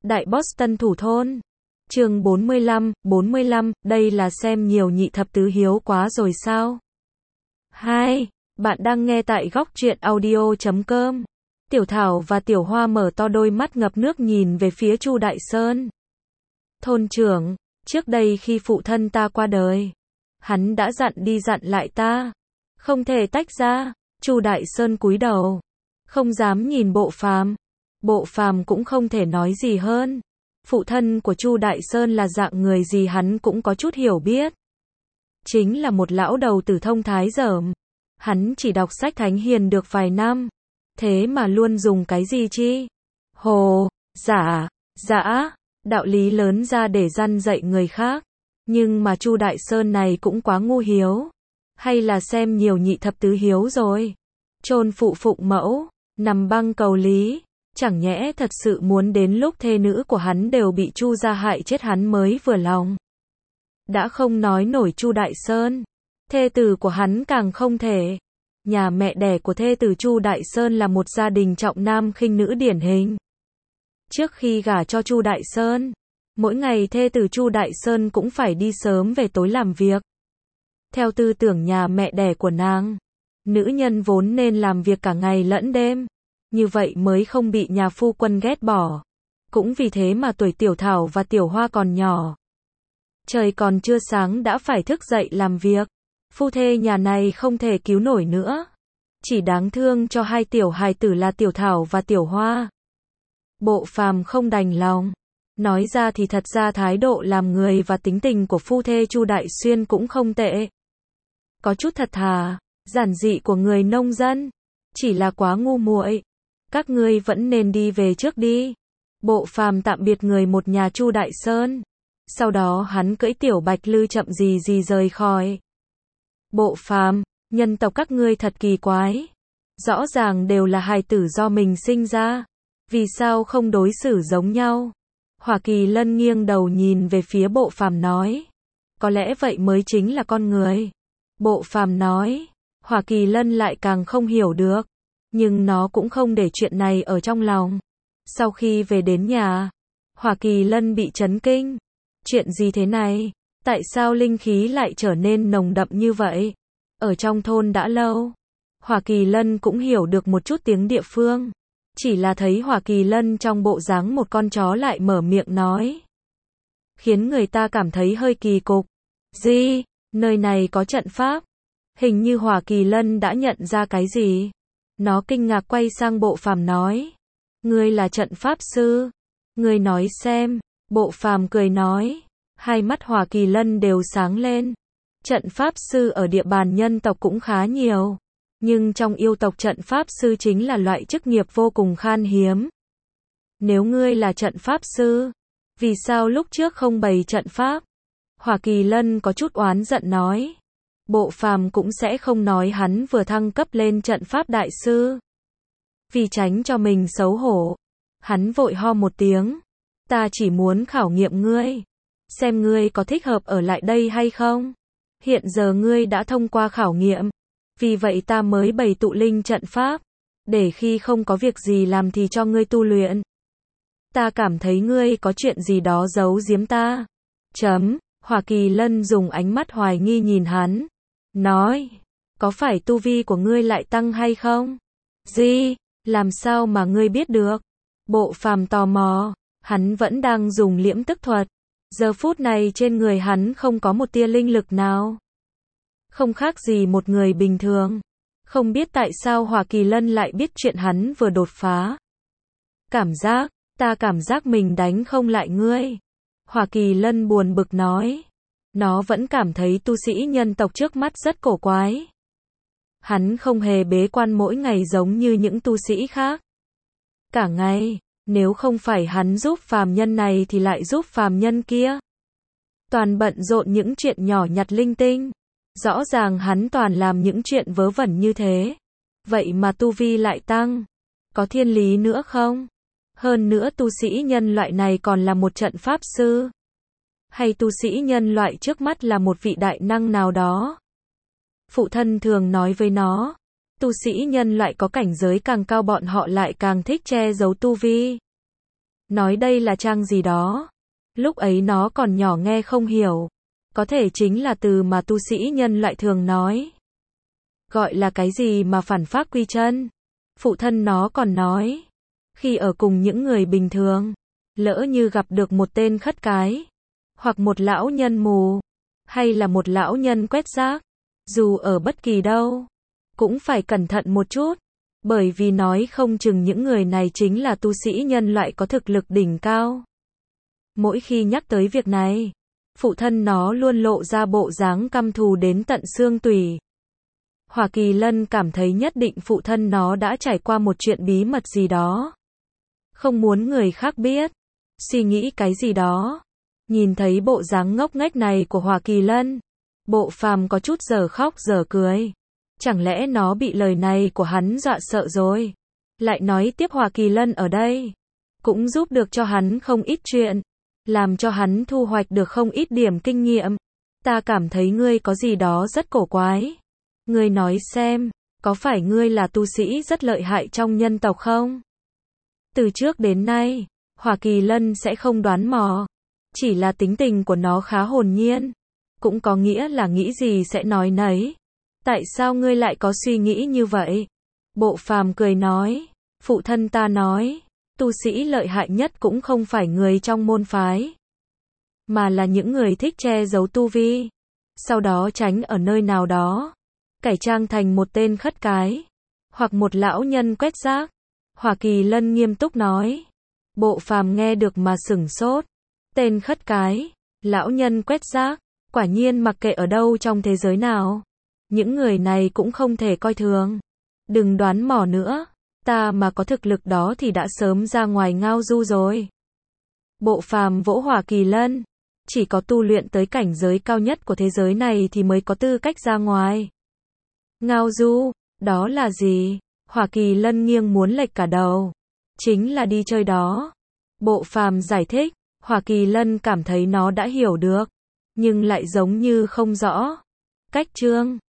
Đại Boston thủ thôn. Chương 45, đây là xem nhiều nhị thập tứ hiếu quá rồi sao? 2. Bạn đang nghe tại góc truyện audio.com. Tiểu Thảo và Tiểu Hoa mở to đôi mắt ngập nước nhìn về phía Chu Đại Sơn. Thôn trưởng, trước đây khi phụ thân ta qua đời, hắn đã dặn đi dặn lại ta, không thể tách ra. Chu Đại Sơn cúi đầu, không dám nhìn Bộ Phàm. Bộ Phàm cũng không thể nói gì hơn. Phụ thân của Chu Đại Sơn là dạng người gì hắn cũng có chút hiểu biết. Chính là một lão đầu tử thông thái dởm. Hắn chỉ đọc sách thánh hiền được vài năm, thế mà luôn dùng cái gì chi? Hồ, giả, dã, đạo lý lớn ra để răn dạy người khác. Nhưng mà Chu Đại Sơn này cũng quá ngu hiếu. Hay là xem nhiều nhị thập tứ hiếu rồi. Chôn phụ phụng mẫu, nằm băng cầu lý. Chẳng nhẽ thật sự muốn đến lúc thê nữ của hắn đều bị Chu gia hại chết hắn mới vừa lòng. Đã không nói nổi Chu Đại Sơn, thê tử của hắn càng không thể. Nhà mẹ đẻ của thê tử Chu Đại Sơn là một gia đình trọng nam khinh nữ điển hình. Trước khi gả cho Chu Đại Sơn, mỗi ngày thê tử Chu Đại Sơn cũng phải đi sớm về tối làm việc. Theo tư tưởng nhà mẹ đẻ của nàng, nữ nhân vốn nên làm việc cả ngày lẫn đêm, như vậy mới không bị nhà phu quân ghét bỏ. Cũng vì thế mà tuổi Tiểu Thảo và Tiểu Hoa còn nhỏ, trời còn chưa sáng đã phải thức dậy làm việc. Phu thê nhà này không thể cứu nổi nữa. Chỉ đáng thương cho hai tiểu hài tử là Tiểu Thảo và Tiểu Hoa. Bộ Phàm không đành lòng. Nói ra thì thật ra thái độ làm người và tính tình của phu thê Chu Đại Xuyên cũng không tệ. Có chút thật thà, giản dị của người nông dân. Chỉ là quá ngu muội. Các ngươi vẫn nên đi về trước đi. Bộ Phàm tạm biệt người một nhà Chu Đại Sơn. Sau đó hắn cưỡi Tiểu Bạch Lư chậm gì gì rời khỏi. Bộ Phàm, nhân tộc các ngươi thật kỳ quái. Rõ ràng đều là hài tử do mình sinh ra. Vì sao không đối xử giống nhau? Hỏa Kỳ Lân nghiêng đầu nhìn về phía Bộ Phàm nói. Có lẽ vậy mới chính là con người. Bộ Phàm nói. Hỏa Kỳ Lân lại càng không hiểu được. Nhưng nó cũng không để chuyện này ở trong lòng. Sau khi về đến nhà, Hỏa Kỳ Lân bị chấn kinh. Chuyện gì thế này? Tại sao linh khí lại trở nên nồng đậm như vậy? Ở trong thôn đã lâu, Hỏa Kỳ Lân cũng hiểu được một chút tiếng địa phương. Chỉ là thấy Hỏa Kỳ Lân trong bộ dáng một con chó lại mở miệng nói, khiến người ta cảm thấy hơi kỳ cục. Gì? Nơi này có trận pháp? Hình như Hỏa Kỳ Lân đã nhận ra cái gì. Nó kinh ngạc quay sang Bộ Phàm nói, ngươi là trận pháp sư? Ngươi nói xem. Bộ Phàm cười nói. Hai mắt Hỏa Kỳ Lân đều sáng lên. Trận pháp sư ở địa bàn nhân tộc cũng khá nhiều. Nhưng trong yêu tộc trận pháp sư chính là loại chức nghiệp vô cùng khan hiếm. Nếu ngươi là trận pháp sư, vì sao lúc trước không bày trận pháp? Hỏa Kỳ Lân có chút oán giận nói. Bộ Phàm cũng sẽ không nói hắn vừa thăng cấp lên trận pháp đại sư. Vì tránh cho mình xấu hổ, hắn vội ho một tiếng. Ta chỉ muốn khảo nghiệm ngươi, xem ngươi có thích hợp ở lại đây hay không. Hiện giờ ngươi đã thông qua khảo nghiệm, vì vậy ta mới bày tụ linh trận pháp, để khi không có việc gì làm thì cho ngươi tu luyện. Ta cảm thấy ngươi có chuyện gì đó giấu giếm ta. Hỏa Kỳ Lân dùng ánh mắt hoài nghi nhìn hắn, nói, có phải tu vi của ngươi lại tăng hay không? Gì? Làm sao mà ngươi biết được? Bộ Phàm tò mò, hắn vẫn đang dùng liễm tức thuật. Giờ phút này trên người hắn không có một tia linh lực nào. Không khác gì một người bình thường. Không biết tại sao Hỏa Kỳ Lân lại biết chuyện hắn vừa đột phá. Ta cảm giác mình đánh không lại ngươi. Hỏa Kỳ Lân buồn bực nói. Nó vẫn cảm thấy tu sĩ nhân tộc trước mắt rất cổ quái. Hắn không hề bế quan mỗi ngày giống như những tu sĩ khác. Cả ngày, nếu không phải hắn giúp phàm nhân này thì lại giúp phàm nhân kia. Toàn bận rộn những chuyện nhỏ nhặt linh tinh. Rõ ràng hắn toàn làm những chuyện vớ vẩn như thế. Vậy mà tu vi lại tăng. Có thiên lý nữa không? Hơn nữa tu sĩ nhân loại này còn là một trận pháp sư. Hay tu sĩ nhân loại trước mắt là một vị đại năng nào đó? Phụ thân thường nói với nó, tu sĩ nhân loại có cảnh giới càng cao bọn họ lại càng thích che giấu tu vi. nói đây là trang gì đó. Lúc ấy nó còn nhỏ nghe không hiểu. Có thể chính là từ mà tu sĩ nhân loại thường nói. Gọi là cái gì mà phản pháp quy chân. Phụ thân nó còn nói. Khi ở cùng những người bình thường, lỡ như gặp được một tên khất cái, hoặc một lão nhân mù, hay là một lão nhân quét rác, dù ở bất kỳ đâu, cũng phải cẩn thận một chút. Bởi vì nói không chừng những người này chính là tu sĩ nhân loại có thực lực đỉnh cao. Mỗi khi nhắc tới việc này, phụ thân nó luôn lộ ra bộ dáng căm thù đến tận xương tủy. Hoa Kỳ Lân cảm thấy nhất định phụ thân nó đã trải qua một chuyện bí mật gì đó. Không muốn người khác biết. Suy nghĩ cái gì đó. Nhìn thấy bộ dáng ngốc nghếch này của Hoa Kỳ Lân, Bộ Phàm có chút giờ khóc giờ cười. Chẳng lẽ nó bị lời này của hắn dọa sợ rồi? Lại nói tiếp Hoa Kỳ Lân ở đây cũng giúp được cho hắn không ít chuyện, làm cho hắn thu hoạch được không ít điểm kinh nghiệm. Ta cảm thấy ngươi có gì đó rất cổ quái. Ngươi nói xem, có phải ngươi là tu sĩ rất lợi hại trong nhân tộc không? Từ trước đến nay, Hoa Kỳ Lân sẽ không đoán mò. Chỉ là tính tình của nó khá hồn nhiên. Cũng có nghĩa là nghĩ gì sẽ nói nấy. Tại sao ngươi lại có suy nghĩ như vậy? Bộ Phàm cười nói. Phụ thân ta nói, tu sĩ lợi hại nhất cũng không phải người trong môn phái, mà là những người thích che giấu tu vi, sau đó tránh ở nơi nào đó, cải trang thành một tên khất cái, hoặc một lão nhân quét rác. Hoa Kỳ Lân nghiêm túc nói. Bộ Phàm nghe được mà sửng sốt. Tên khất cái, lão nhân quét rác, quả nhiên mặc kệ ở đâu trong thế giới nào, những người này cũng không thể coi thường. Đừng đoán mò nữa, ta mà có thực lực đó thì đã sớm ra ngoài ngao du rồi. Bộ Phàm vỗ Hoa Kỳ Lân. Chỉ có tu luyện tới cảnh giới cao nhất của thế giới này thì mới có tư cách ra ngoài. Ngao du, đó là gì? Hoa Kỳ Lân nghiêng muốn lệch cả đầu. Chính là đi chơi đó. Bộ Phàm giải thích. Hoa Kỳ Lân cảm thấy nó đã hiểu được, nhưng lại giống như không rõ. Cách chương